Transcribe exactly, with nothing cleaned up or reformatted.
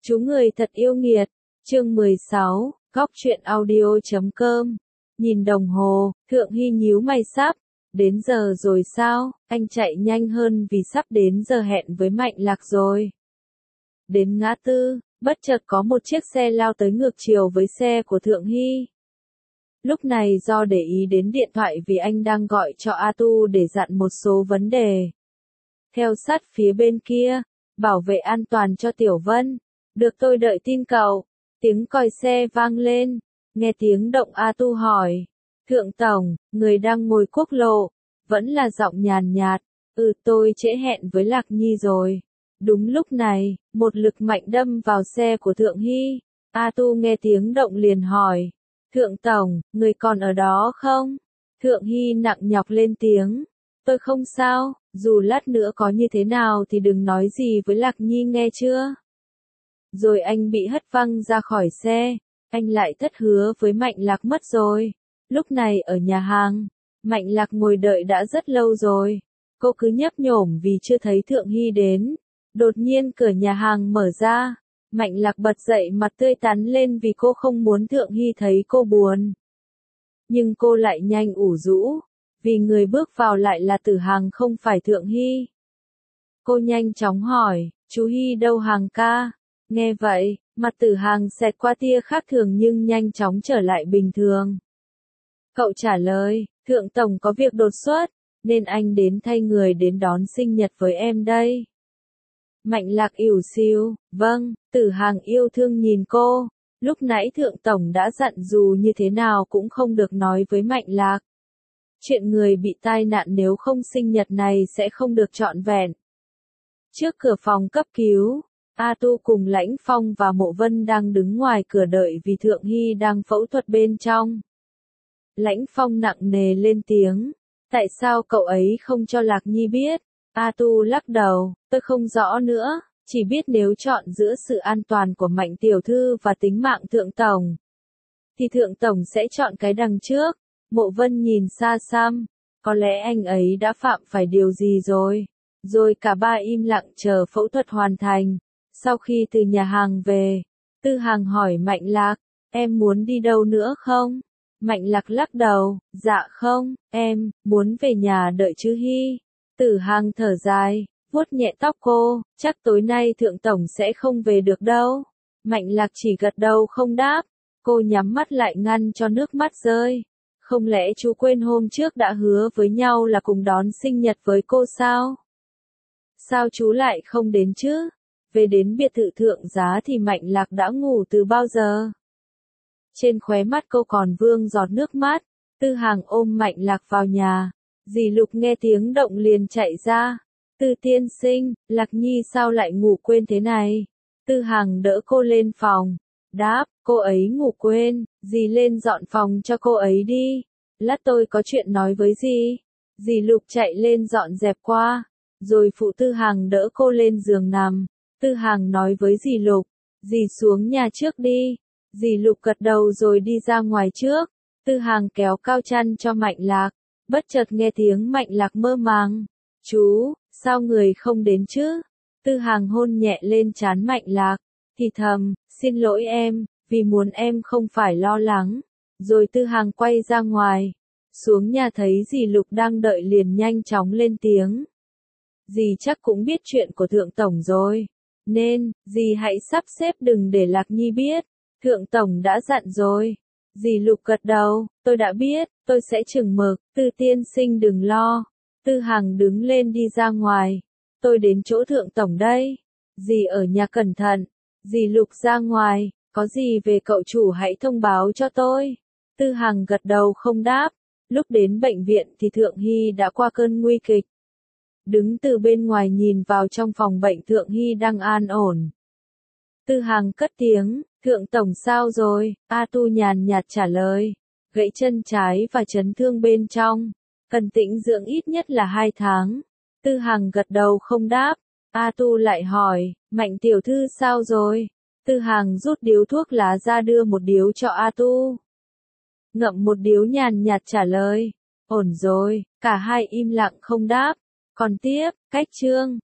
Chú người thật yêu nghiệt, chương mười sáu, góc truyện audio chấm com. Nhìn đồng hồ, Thượng Hy nhíu mày sắp, đến giờ rồi sao, anh chạy nhanh hơn vì sắp đến giờ hẹn với Mạnh Lạc rồi. Đến ngã tư, bất chợt có một chiếc xe lao tới ngược chiều với xe của Thượng Hy. Lúc này do để ý đến điện thoại vì anh đang gọi cho A Tu để dặn một số vấn đề. Theo sát phía bên kia, bảo vệ an toàn cho Tiểu Vân. Được tôi đợi tin cậu. Tiếng còi xe vang lên. Nghe tiếng động A Tu hỏi. Thượng Tổng, người đang ngồi quốc lộ. Vẫn là giọng nhàn nhạt. Ừ tôi trễ hẹn với Lạc Nhi rồi. Đúng lúc này, một lực mạnh đâm vào xe của Thượng Hy. A Tu nghe tiếng động liền hỏi. Thượng Tổng, người còn ở đó không? Thượng Hy nặng nhọc lên tiếng. Tôi không sao, dù lát nữa có như thế nào thì đừng nói gì với Lạc Nhi nghe chưa? Rồi anh bị hất văng ra khỏi xe, anh lại thất hứa với Mạnh Lạc mất rồi. Lúc này ở nhà hàng, Mạnh Lạc ngồi đợi đã rất lâu rồi. Cô cứ nhấp nhổm vì chưa thấy Thượng Hy đến. Đột nhiên cửa nhà hàng mở ra. Mạnh Lạc bật dậy mặt tươi tắn lên vì cô không muốn Thượng Hy thấy cô buồn. Nhưng cô lại nhanh ủ rũ, vì người bước vào lại là Tử Hàng không phải Thượng Hy. Cô nhanh chóng hỏi, chú Hy đâu Hàng ca? Nghe vậy, mặt Tử Hàng xẹt qua tia khác thường nhưng nhanh chóng trở lại bình thường. Cậu trả lời, Thượng Tổng có việc đột xuất, nên anh đến thay người đến đón sinh nhật với em đây. Mạnh Lạc ỉu xìu, vâng, Tử Hàng yêu thương nhìn cô, lúc nãy Thượng Tổng đã dặn dù như thế nào cũng không được nói với Mạnh Lạc. Chuyện người bị tai nạn nếu không sinh nhật này sẽ không được trọn vẹn. Trước cửa phòng cấp cứu, A Tu cùng Lãnh Phong và Mộ Vân đang đứng ngoài cửa đợi vì Thượng Hy đang phẫu thuật bên trong. Lãnh Phong nặng nề lên tiếng, tại sao cậu ấy không cho Lạc Nhi biết? A Tu lắc đầu, tôi không rõ nữa, chỉ biết nếu chọn giữa sự an toàn của Mạnh Tiểu Thư và tính mạng Thượng Tổng, thì Thượng Tổng sẽ chọn cái đằng trước. Mộ Vân nhìn xa xăm, có lẽ anh ấy đã phạm phải điều gì rồi. Rồi cả ba im lặng chờ phẫu thuật hoàn thành. Sau khi từ nhà hàng về, Tư Hàng hỏi Mạnh Lạc, em muốn đi đâu nữa không? Mạnh Lạc lắc đầu, dạ không, em muốn về nhà đợi chứ Hy. Tử Hàng thở dài, vuốt nhẹ tóc cô, chắc tối nay Thượng Tổng sẽ không về được đâu. Mạnh Lạc chỉ gật đầu không đáp, cô nhắm mắt lại ngăn cho nước mắt rơi. Không lẽ chú quên hôm trước đã hứa với nhau là cùng đón sinh nhật với cô sao? Sao chú lại không đến chứ? Về đến biệt thự thượng giá thì Mạnh Lạc đã ngủ từ bao giờ? Trên khóe mắt cô còn vương giọt nước mắt. Tư Hàng ôm Mạnh Lạc vào nhà. Dì Lục nghe tiếng động liền chạy ra. Tư tiên sinh, Lạc Nhi sao lại ngủ quên thế này? Tư Hàng đỡ cô lên phòng. Đáp, cô ấy ngủ quên, dì lên dọn phòng cho cô ấy đi. Lát tôi có chuyện nói với dì. Dì Lục chạy lên dọn dẹp qua. Rồi phụ Tư Hàng đỡ cô lên giường nằm. Tư Hàng nói với dì Lục, dì xuống nhà trước đi. Dì Lục gật đầu rồi đi ra ngoài trước. Tư Hàng kéo cao chăn cho Mạnh Lạc. Bất chợt nghe tiếng Mạnh Lạc mơ màng. Chú, sao người không đến chứ? Tư Hàng hôn nhẹ lên trán Mạnh Lạc. Thì thầm, xin lỗi em, vì muốn em không phải lo lắng. Rồi Tư Hàng quay ra ngoài. Xuống nhà thấy dì Lục đang đợi liền nhanh chóng lên tiếng. Dì chắc cũng biết chuyện của Thượng Tổng rồi. Nên, dì hãy sắp xếp đừng để Lạc Nhi biết. Thượng Tổng đã dặn rồi. Dì Lục gật đầu, tôi đã biết, tôi sẽ chừng mực, Tư tiên sinh đừng lo. Tư Hàng đứng lên đi ra ngoài. Tôi đến chỗ Thượng Tổng đây. Dì ở nhà cẩn thận. Dì Lục ra ngoài, có gì về cậu chủ hãy thông báo cho tôi. Tư Hàng gật đầu không đáp. Lúc đến bệnh viện thì Thượng Hy đã qua cơn nguy kịch. Đứng từ bên ngoài nhìn vào trong phòng bệnh Thượng Hy đang an ổn. Tư Hàng cất tiếng, Thượng Tổng sao rồi? A Tu nhàn nhạt trả lời, gãy chân trái và chấn thương bên trong, cần tĩnh dưỡng ít nhất là hai tháng. Tư Hàng gật đầu không đáp. A Tu lại hỏi, Mạnh Tiểu Thư sao rồi? Tư Hàng rút điếu thuốc lá ra đưa một điếu cho A Tu. Ngậm một điếu nhàn nhạt trả lời, ổn rồi. Cả hai im lặng không đáp. Còn tiếp, cách chương,